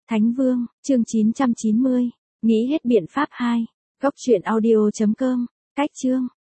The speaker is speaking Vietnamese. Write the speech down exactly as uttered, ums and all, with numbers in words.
Thánh Vương, chương chín trăm chín mươi. Nghĩ hết biện pháp hai. Góc truyện audio chấm com. Cách chương.